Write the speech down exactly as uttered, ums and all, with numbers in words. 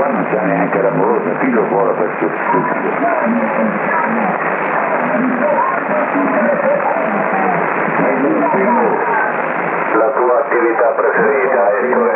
qua non c'è neanche la morosa, tiro fuori questo stupido. La tua attività preferita è